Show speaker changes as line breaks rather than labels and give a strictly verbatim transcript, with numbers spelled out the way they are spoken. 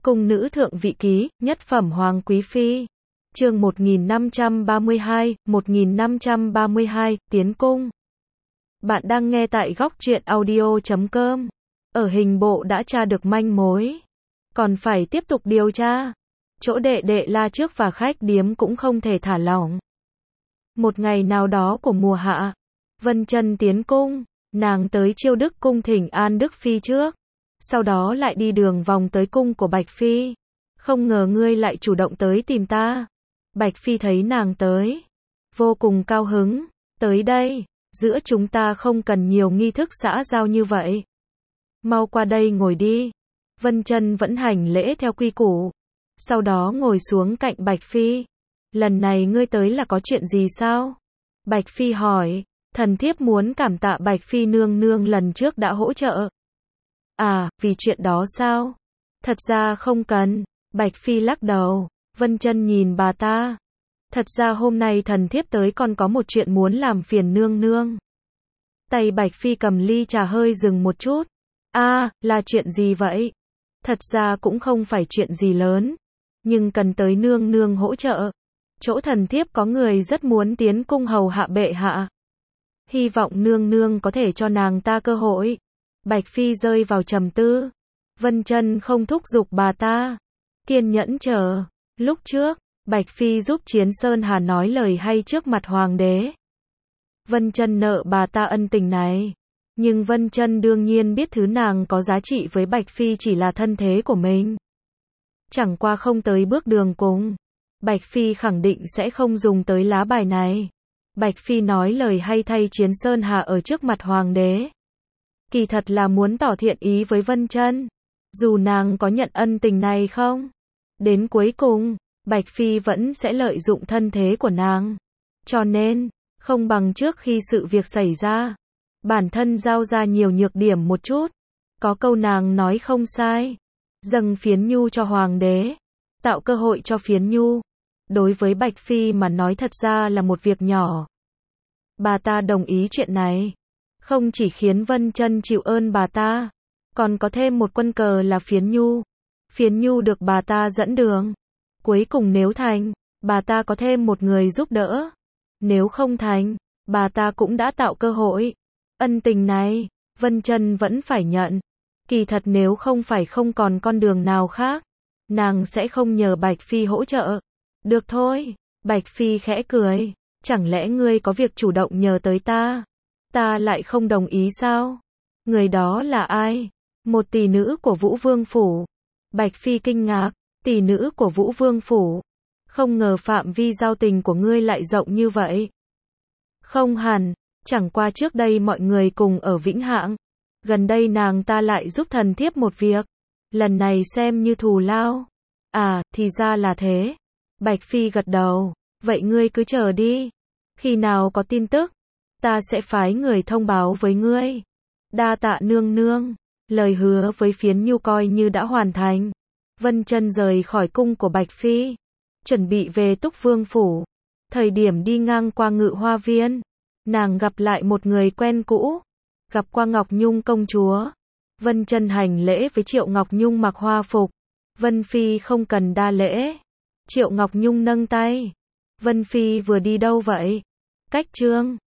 Cung nữ thượng vị ký, nhất phẩm hoàng quý phi. Chương một nghìn năm trăm ba mươi hai, một nghìn năm trăm ba mươi hai, tiến cung. Bạn đang nghe tại góc truyện audio chấm com. Ở hình bộ đã tra được manh mối, còn phải tiếp tục điều tra. Chỗ đệ đệ la trước và khách điếm cũng không thể thả lỏng. Một ngày nào đó của mùa hạ, Vân Chân tiến cung, nàng tới Chiêu Đức cung thỉnh an Đức phi trước, sau đó lại đi đường vòng tới cung của Bạch phi. Không ngờ ngươi lại chủ động tới tìm ta. Bạch phi thấy nàng tới, vô cùng cao hứng. Tới đây, giữa chúng ta không cần nhiều nghi thức xã giao như vậy. Mau qua đây ngồi đi. Vân Chân vẫn hành lễ theo quy củ, sau đó ngồi xuống cạnh Bạch phi. Lần này ngươi tới là có chuyện gì sao? Bạch phi hỏi. Thần thiếp muốn cảm tạ Bạch phi nương nương lần trước đã hỗ trợ. À, vì chuyện đó sao? Thật ra không cần. Bạch phi lắc đầu. Vân Chân nhìn bà ta. Thật ra hôm nay thần thiếp tới còn có một chuyện muốn làm phiền nương nương. Tay Bạch phi cầm ly trà hơi dừng một chút. A, à, là chuyện gì vậy? Thật ra cũng không phải chuyện gì lớn, nhưng cần tới nương nương hỗ trợ. Chỗ thần thiếp có người rất muốn tiến cung hầu hạ bệ hạ. Hy vọng nương nương có thể cho nàng ta cơ hội. Bạch phi rơi vào trầm tư. Vân Chân không thúc giục bà ta, kiên nhẫn chờ. Lúc trước, Bạch phi giúp Chiến Sơn Hà nói lời hay trước mặt hoàng đế. Vân Chân nợ bà ta ân tình này, nhưng Vân Chân đương nhiên biết thứ nàng có giá trị với Bạch phi chỉ là thân thế của mình. Chẳng qua không tới bước đường cùng, Bạch phi khẳng định sẽ không dùng tới lá bài này. Bạch phi nói lời hay thay Chiến Sơn Hà ở trước mặt hoàng đế, kỳ thật là muốn tỏ thiện ý với Vân Chân. Dù nàng có nhận ân tình này không, đến cuối cùng, Bạch phi vẫn sẽ lợi dụng thân thế của nàng. Cho nên, không bằng trước khi sự việc xảy ra, bản thân giao ra nhiều nhược điểm một chút. Có câu nàng nói không sai, dâng phiến nhu cho hoàng đế, tạo cơ hội cho phiến nhu. Đối với Bạch phi mà nói thật ra là một việc nhỏ. Bà ta đồng ý chuyện này, không chỉ khiến Vân Chân chịu ơn bà ta, còn có thêm một quân cờ là phiến nhu. Phiến nhu được bà ta dẫn đường. Cuối cùng nếu thành, bà ta có thêm một người giúp đỡ. Nếu không thành, bà ta cũng đã tạo cơ hội. Ân tình này, Vân Chân vẫn phải nhận. Kỳ thật nếu không phải không còn con đường nào khác, nàng sẽ không nhờ Bạch phi hỗ trợ. Được thôi, Bạch phi khẽ cười. Chẳng lẽ ngươi có việc chủ động nhờ tới ta, ta lại không đồng ý sao? Người đó là ai? Một tỷ nữ của Vũ Vương phủ. Bạch phi kinh ngạc. Tỷ nữ của Vũ Vương phủ? Không ngờ phạm vi giao tình của ngươi lại rộng như vậy. Không hẳn, chẳng qua trước đây mọi người cùng ở Vĩnh Hạng. Gần đây nàng ta lại giúp thần thiếp một việc. Lần này xem như thù lao. À, thì ra là thế. Bạch phi gật đầu. Vậy ngươi cứ chờ đi. Khi nào có tin tức, ta sẽ phái người thông báo với ngươi. Đa tạ nương nương. Lời hứa với phiến nhu coi như đã hoàn thành. Vân Chân rời khỏi cung của Bạch phi, chuẩn bị về Túc Vương phủ. Thời điểm đi ngang qua Ngự Hoa viên, nàng gặp lại một người quen cũ. Gặp qua Ngọc Nhung công chúa. Vân Chân hành lễ với Triệu Ngọc Nhung mặc hoa phục. Vân phi không cần đa lễ. Triệu Ngọc Nhung nâng tay. Vân phi vừa đi đâu vậy? Cách trương.